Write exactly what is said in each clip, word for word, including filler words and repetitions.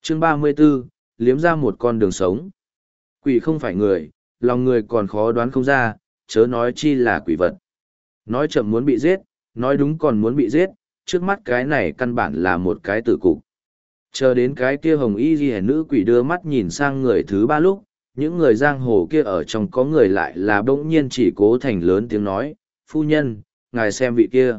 Chương ba mươi 34, liếm ra một con đường sống. Quỷ không phải người, lòng người còn khó đoán không ra, chớ nói chi là quỷ vật. Nói chậm muốn bị giết, nói đúng còn muốn bị giết, trước mắt cái này căn bản là một cái tử cục. Chờ đến cái kia hồng y ghi nữ quỷ đưa mắt nhìn sang người thứ ba lúc, những người giang hồ kia ở trong có người lại là bỗng nhiên chỉ Cố Thành lớn tiếng nói, phu nhân, ngài xem vị kia.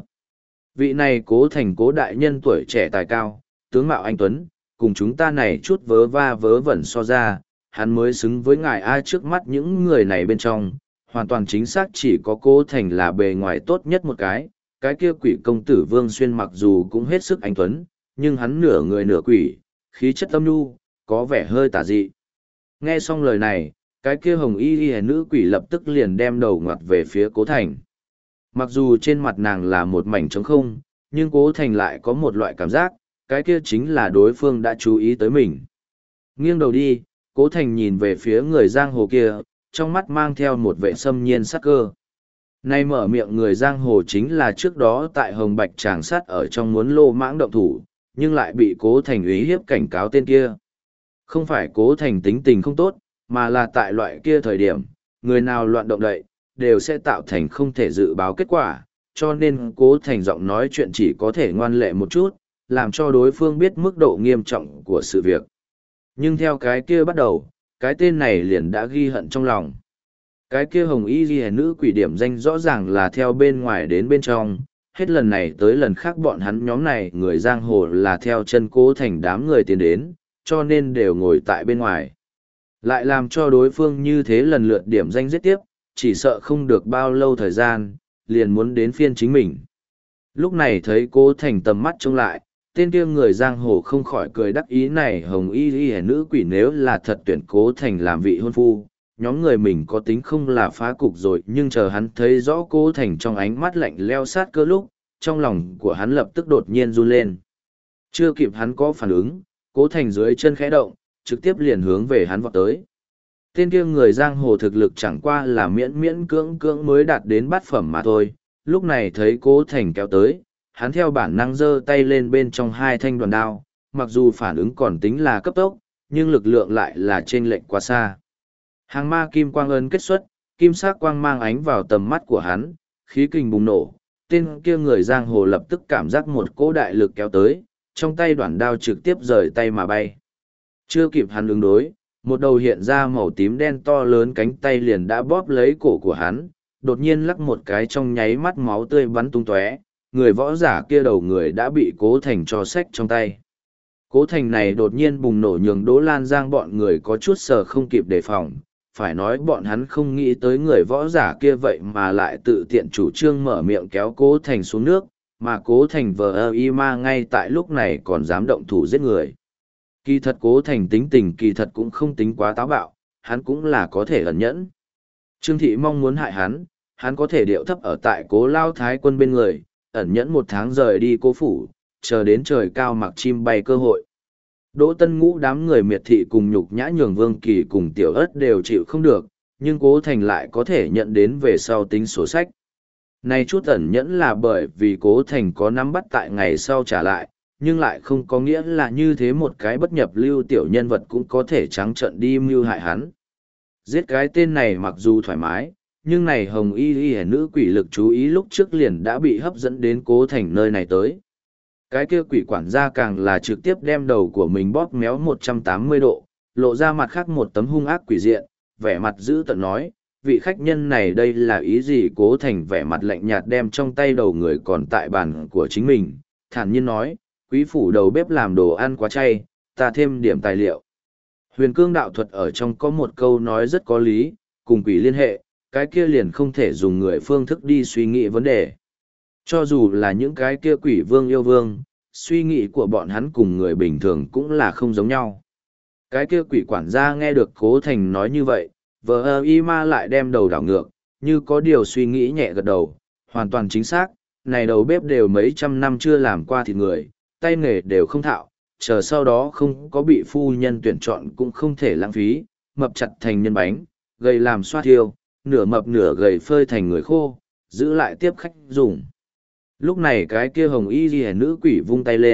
Vị này Cố Thành Cố đại nhân tuổi trẻ tài cao, tướng mạo anh tuấn, cùng chúng ta này chút vớ va vớ vẩn so ra, hắn mới xứng với ngài ai trước mắt những người này bên trong, hoàn toàn chính xác chỉ có Cố Thành là bề ngoài tốt nhất một cái, cái kia quỷ công tử Vương Xuyên mặc dù cũng hết sức anh tuấn, nhưng hắn nửa người nửa quỷ, khí chất âm nhu, có vẻ hơi tà dị. Nghe xong lời này, cái kia hồng y y nữ quỷ lập tức liền đem đầu ngoặt về phía Cố Thành. Mặc dù trên mặt nàng là một mảnh trống không, nhưng Cố Thành lại có một loại cảm giác, cái kia chính là đối phương đã chú ý tới mình. Nghiêng đầu đi, Cố Thành nhìn về phía người giang hồ kia, trong mắt mang theo một vẻ xâm nhiên sắc cơ. Nay mở miệng người giang hồ chính là trước đó tại Hồng Bạch Tràng Sắt ở trong muốn lô mãng động thủ, nhưng lại bị Cố Thành uy hiếp cảnh cáo tên kia. Không phải Cố Thành tính tình không tốt, mà là tại loại kia thời điểm, người nào loạn động đậy, đều sẽ tạo thành không thể dự báo kết quả, cho nên Cố Thành giọng nói chuyện chỉ có thể ngoan lệ một chút, làm cho đối phương biết mức độ nghiêm trọng của sự việc. Nhưng theo cái kia bắt đầu, cái tên này liền đã ghi hận trong lòng. Cái kia hồng y ghi nữ quỷ điểm danh rõ ràng là theo bên ngoài đến bên trong, hết lần này tới lần khác bọn hắn nhóm này người giang hồ là theo chân Cố Thành đám người tiến đến, cho nên đều ngồi tại bên ngoài. Lại làm cho đối phương như thế lần lượt điểm danh giết tiếp, chỉ sợ không được bao lâu thời gian, liền muốn đến phiên chính mình. Lúc này thấy Cố Thành tầm mắt trông lại, tên kia người giang hồ không khỏi cười đắc ý này hồng y y nữ quỷ nếu là thật tuyển Cố Thành làm vị hôn phu. Nhóm người mình có tính không là phá cục rồi nhưng chờ hắn thấy rõ Cố Thành trong ánh mắt lạnh leo sát cơ lúc, trong lòng của hắn lập tức đột nhiên run lên. Chưa kịp hắn có phản ứng, Cố Thành dưới chân khẽ động, trực tiếp liền hướng về hắn vọt tới. Tên kia người giang hồ thực lực chẳng qua là miễn miễn cưỡng cưỡng mới đạt đến bát phẩm mà thôi, lúc này thấy Cố Thành kéo tới, hắn theo bản năng giơ tay lên bên trong hai thanh đoàn đao, mặc dù phản ứng còn tính là cấp tốc, nhưng lực lượng lại là chênh lệch quá xa. Hàng ma kim quang ấn kết xuất, kim sắc quang mang ánh vào tầm mắt của hắn, khí kình bùng nổ, tên kia người giang hồ lập tức cảm giác một cỗ đại lực kéo tới, trong tay đoạn đao trực tiếp rời tay mà bay. Chưa kịp hắn ứng đối, một đầu hiện ra màu tím đen to lớn cánh tay liền đã bóp lấy cổ của hắn, đột nhiên lắc một cái trong nháy mắt máu tươi bắn tung tóe, người võ giả kia đầu người đã bị Cố Thành cho xách trong tay. Cố Thành này đột nhiên bùng nổ nhường Đỗ Lan Giang bọn người có chút sờ không kịp đề phòng, phải nói bọn hắn không nghĩ tới người võ giả kia vậy mà lại tự tiện chủ trương mở miệng kéo Cố Thành xuống nước, mà Cố Thành vờ ơ y ma ngay tại lúc này còn dám động thủ giết người. Kỳ thật Cố Thành tính tình kỳ thật cũng không tính quá táo bạo, hắn cũng là có thể ẩn nhẫn. Trương Thị mong muốn hại hắn, hắn có thể điệu thấp ở tại Cố Lao Thái Quân bên người, ẩn nhẫn một tháng rời đi Cố phủ, chờ đến trời cao mặc chim bay cơ hội. Đỗ Tân Ngũ đám người miệt thị cùng nhục nhã nhường Vương Kỳ cùng Tiểu Ất đều chịu không được, nhưng Cố Thành lại có thể nhận đến về sau tính sổ sách. Này chút ẩn nhẫn là bởi vì Cố Thành có nắm bắt tại ngày sau trả lại, nhưng lại không có nghĩa là như thế một cái bất nhập lưu tiểu nhân vật cũng có thể trắng trợn đi mưu hại hắn. Giết cái tên này mặc dù thoải mái, nhưng này hồng y y nữ quỷ lực chú ý lúc trước liền đã bị hấp dẫn đến Cố Thành nơi này tới. Cái kia quỷ quản gia càng là trực tiếp đem đầu của mình bóp méo một trăm tám mươi độ, lộ ra mặt khác một tấm hung ác quỷ diện, vẻ mặt dữ tợn nói, vị khách nhân này đây là ý gì? Cố Thành vẻ mặt lạnh nhạt đem trong tay đầu người còn tại bàn của chính mình, thản nhiên nói, quý phủ đầu bếp làm đồ ăn quá chay, ta thêm điểm tài liệu. Huyền cương đạo thuật ở trong có một câu nói rất có lý, cùng quỷ liên hệ, cái kia liền không thể dùng người phương thức đi suy nghĩ vấn đề. Cho dù là những cái kia quỷ vương yêu vương, suy nghĩ của bọn hắn cùng người bình thường cũng là không giống nhau. Cái kia quỷ quản gia nghe được Cố Thành nói như vậy, vờ ơ y ma lại đem đầu đảo ngược, như có điều suy nghĩ nhẹ gật đầu, hoàn toàn chính xác, này đầu bếp đều mấy trăm năm chưa làm qua thịt người, tay nghề đều không thạo, chờ sau đó không có bị phu nhân tuyển chọn cũng không thể lãng phí, mập chặt thành nhân bánh, gầy làm xoa thiêu, nửa mập nửa gầy phơi thành người khô, giữ lại tiếp khách dùng. Lúc này cái kia hồng y ghi nữ quỷ vung tay lên,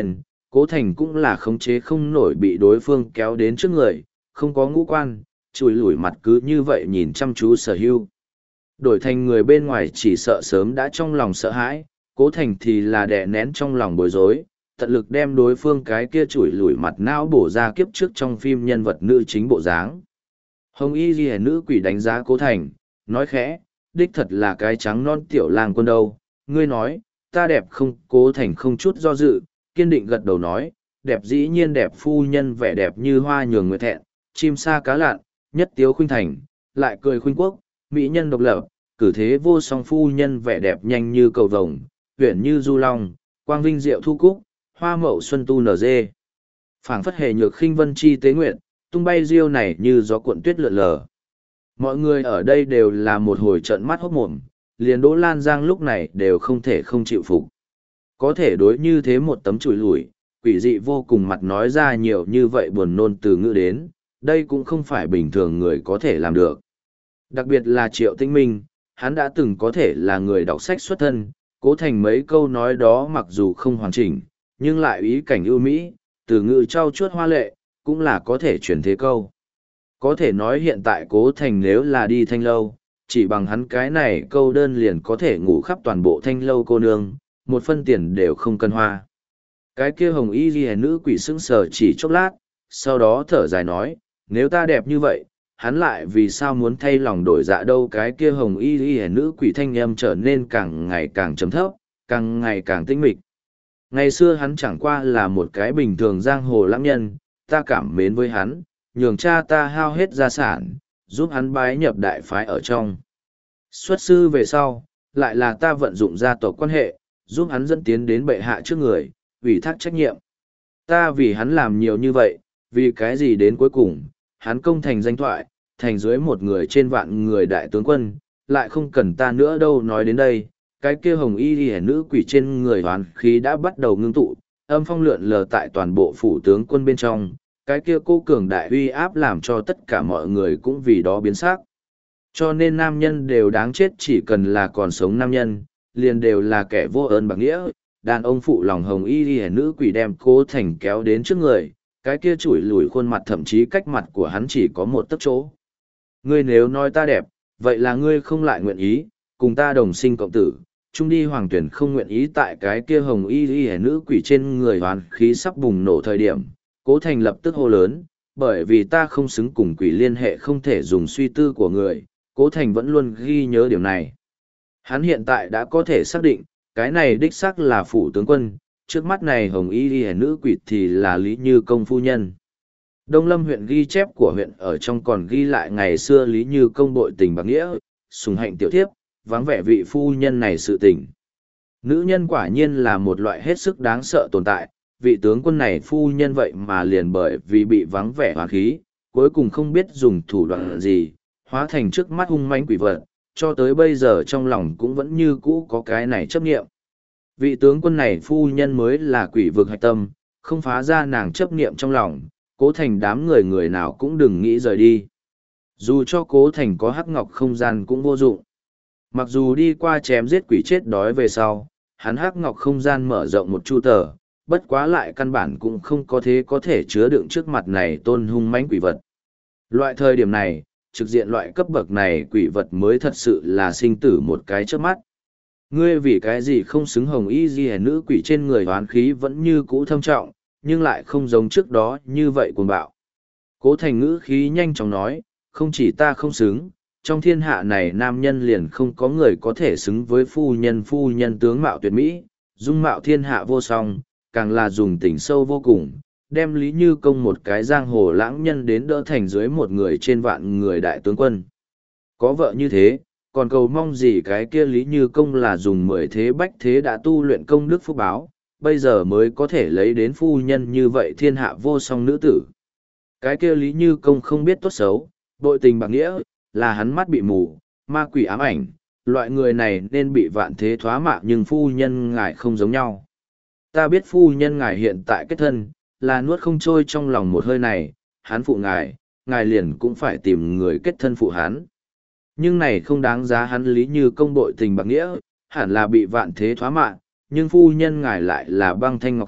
Cố Thành cũng là khống chế không nổi bị đối phương kéo đến trước người, không có ngũ quan, chùi lủi mặt cứ như vậy nhìn chăm chú Sở Hưu. Đổi thành người bên ngoài chỉ sợ sớm đã trong lòng sợ hãi, Cố Thành thì là đè nén trong lòng bối rối, tận lực đem đối phương cái kia chùi lủi mặt não bổ ra kiếp trước trong phim nhân vật nữ chính bộ dáng. Hồng y ghi nữ quỷ đánh giá Cố Thành, nói khẽ, đích thật là cái trắng non tiểu lang quân đâu, ngươi nói, ta đẹp không? Cố Thành không chút do dự, kiên định gật đầu nói, đẹp dĩ nhiên đẹp, phu nhân vẻ đẹp như hoa nhường người thẹn, chim sa cá lạn, nhất tiếu khuynh thành, lại cười khuynh quốc, mỹ nhân độc lập, cử thế vô song, phu nhân vẻ đẹp nhanh như cầu vồng, huyện như du long, quang vinh diệu thu cúc, hoa mậu xuân tu nở dê. Phảng phất hề nhược khinh vân chi tế nguyện, tung bay diêu này như gió cuộn tuyết lượn lờ. Mọi người ở đây đều là một hồi trợn mắt hốt mồm, liền Đỗ Lan Giang lúc này đều không thể không chịu phục. Có thể đối như thế một tấm chùi lủi, quỷ dị vô cùng mặt nói ra nhiều như vậy buồn nôn từ ngữ đến, đây cũng không phải bình thường người có thể làm được. Đặc biệt là Triệu Tinh Minh, hắn đã từng có thể là người đọc sách xuất thân, Cố Thành mấy câu nói đó mặc dù không hoàn chỉnh, nhưng lại ý cảnh ưu mỹ, từ ngữ trau chuốt hoa lệ, cũng là có thể chuyển thế câu. Có thể nói hiện tại Cố Thành nếu là đi thanh lâu, chỉ bằng hắn cái này câu đơn liền có thể ngủ khắp toàn bộ thanh lâu cô nương, một phân tiền đều không cần hoa. Cái kia hồng y ghi nữ quỷ sững sờ chỉ chốc lát, sau đó thở dài nói, nếu ta đẹp như vậy, hắn lại vì sao muốn thay lòng đổi dạ đâu? Cái kia hồng y ghi nữ quỷ thanh âm trở nên càng ngày càng trầm thấp, càng ngày càng tinh mịch. Ngày xưa hắn chẳng qua là một cái bình thường giang hồ lãng nhân, ta cảm mến với hắn, nhường cha ta hao hết gia sản, giúp hắn bái nhập đại phái ở trong. Xuất sư về sau, lại là ta vận dụng gia tộc quan hệ, giúp hắn dẫn tiến đến bệ hạ trước người, ủy thác trách nhiệm. Ta vì hắn làm nhiều như vậy, vì cái gì đến cuối cùng, hắn công thành danh thoại, thành dưới một người trên vạn người đại tướng quân, lại không cần ta nữa đâu. Nói đến đây, cái kia hồng y ghi nữ quỷ trên người hoán khí đã bắt đầu ngưng tụ, âm phong lượn lờ tại toàn bộ phủ tướng quân bên trong, cái kia cô cường đại uy áp làm cho tất cả mọi người cũng vì đó biến sắc. Cho nên nam nhân đều đáng chết, chỉ cần là còn sống nam nhân, liền đều là kẻ vô ơn bạc nghĩa. Đàn ông phụ lòng hồng y ghi nữ quỷ đem Cố Thành kéo đến trước người, cái kia chủi lủi khuôn mặt thậm chí cách mặt của hắn chỉ có một tấc chỗ. Ngươi nếu nói ta đẹp, vậy là ngươi không lại nguyện ý, cùng ta đồng sinh cộng tử, chung đi hoàng tuyển không nguyện ý. Tại cái kia hồng y ghi nữ quỷ trên người hoàn khí sắp bùng nổ thời điểm, Cố Thành lập tức hô lớn, bởi vì ta không xứng cùng quỷ liên hệ, không thể dùng suy tư của người. Cố Thành vẫn luôn ghi nhớ điểm này. Hắn hiện tại đã có thể xác định, cái này đích xác là phủ tướng quân, trước mắt này hồng y ghi nữ quỷ thì là Lý Như Công phu nhân. Đông Lâm huyện ghi chép của huyện ở trong còn ghi lại ngày xưa Lý Như Công bội tình bạc nghĩa, sùng hạnh tiểu thiếp, vắng vẻ vị phu nhân này sự tình. Nữ nhân quả nhiên là một loại hết sức đáng sợ tồn tại, vị tướng quân này phu nhân vậy mà liền bởi vì bị vắng vẻ hoàn khí, cuối cùng không biết dùng thủ đoạn gì, hóa thành trước mắt hung mãnh quỷ vật, cho tới bây giờ trong lòng cũng vẫn như cũ có cái này chấp niệm. Vị tướng quân này phu nhân mới là quỷ vực hạch tâm, không phá ra nàng chấp niệm trong lòng, Cố Thành đám người người nào cũng đừng nghĩ rời đi. Dù cho Cố Thành có hắc ngọc không gian cũng vô dụng. Mặc dù đi qua chém giết quỷ chết đói về sau, hắn hắc ngọc không gian mở rộng một chu tờ, bất quá lại căn bản cũng không có thế có thể chứa đựng trước mặt này tôn hung mãnh quỷ vật. Loại thời điểm này, trực diện loại cấp bậc này quỷ vật mới thật sự là sinh tử một cái trước mắt. Ngươi vì cái gì không xứng hồng y ghi nữ quỷ trên người hoán khí vẫn như cũ thâm trọng, nhưng lại không giống trước đó như vậy cuồng bạo. Cố Thành ngữ khí nhanh chóng nói, không chỉ ta không xứng, trong thiên hạ này nam nhân liền không có người có thể xứng với phu nhân. Phu nhân tướng mạo tuyệt mỹ, dung mạo thiên hạ vô song, càng là dùng tình sâu vô cùng, đem Lý Như Công một cái giang hồ lãng nhân đến đỡ thành dưới một người trên vạn người đại tướng quân. Có vợ như thế, còn cầu mong gì? Cái kia Lý Như Công là dùng mười thế bách thế đã tu luyện công đức phúc báo, bây giờ mới có thể lấy đến phu nhân như vậy thiên hạ vô song nữ tử. Cái kia Lý Như Công không biết tốt xấu, bội tình bạc nghĩa, là hắn mắt bị mù, ma quỷ ám ảnh, loại người này nên bị vạn thế thoá mạ, nhưng phu nhân ngài không giống nhau. Ta biết phu nhân ngài hiện tại kết thân, là nuốt không trôi trong lòng một hơi này, hắn phụ ngài, ngài liền cũng phải tìm người kết thân phụ hắn. Nhưng này không đáng giá hắn Lý Như Công bội tình bạc nghĩa, hẳn là bị vạn thế thoá mạ, nhưng phu nhân ngài lại là băng thanh ngọc khiết,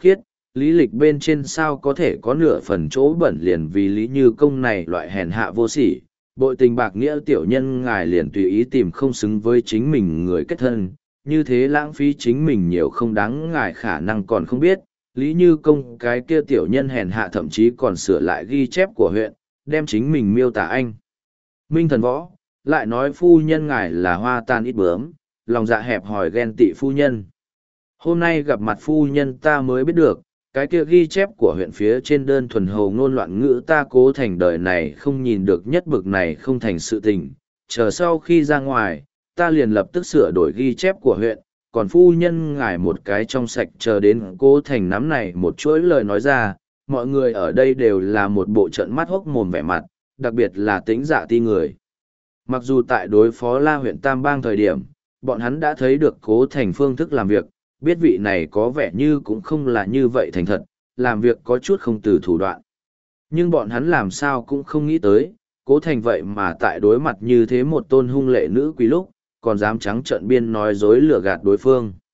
lý lịch bên trên sao có thể có nửa phần chỗ bẩn liền vì Lý Như Công này loại hèn hạ vô sỉ, bội tình bạc nghĩa tiểu nhân ngài liền tùy ý tìm không xứng với chính mình người kết thân, như thế lãng phí chính mình nhiều không đáng ngài khả năng còn không biết, Lý Như Công cái kia tiểu nhân hèn hạ thậm chí còn sửa lại ghi chép của huyện, đem chính mình miêu tả anh. Minh Thần Võ, lại nói phu nhân ngài là hoa tan ít bướm, lòng dạ hẹp hòi ghen tị phu nhân. Hôm nay gặp mặt phu nhân ta mới biết được, cái kia ghi chép của huyện phía trên đơn thuần hầu ngôn loạn ngữ ta cố thành đời này không nhìn được nhất bực này không thành sự tình, chờ sau khi ra ngoài, ta liền lập tức sửa đổi ghi chép của huyện, còn phu nhân ngài một cái trong sạch chờ đến cố thành nắm này một chuỗi lời nói ra, mọi người ở đây đều là một bộ trận mắt hốc mồm vẻ mặt, đặc biệt là tính dạ ti người. Mặc dù tại đối phó La huyện Tam Bang thời điểm, bọn hắn đã thấy được cố thành phương thức làm việc, biết vị này có vẻ như cũng không là như vậy thành thật, làm việc có chút không từ thủ đoạn. Nhưng bọn hắn làm sao cũng không nghĩ tới, cố thành vậy mà tại đối mặt như thế một tôn hung lệ nữ quý lúc, còn dám trắng trợn biên nói dối lừa gạt đối phương.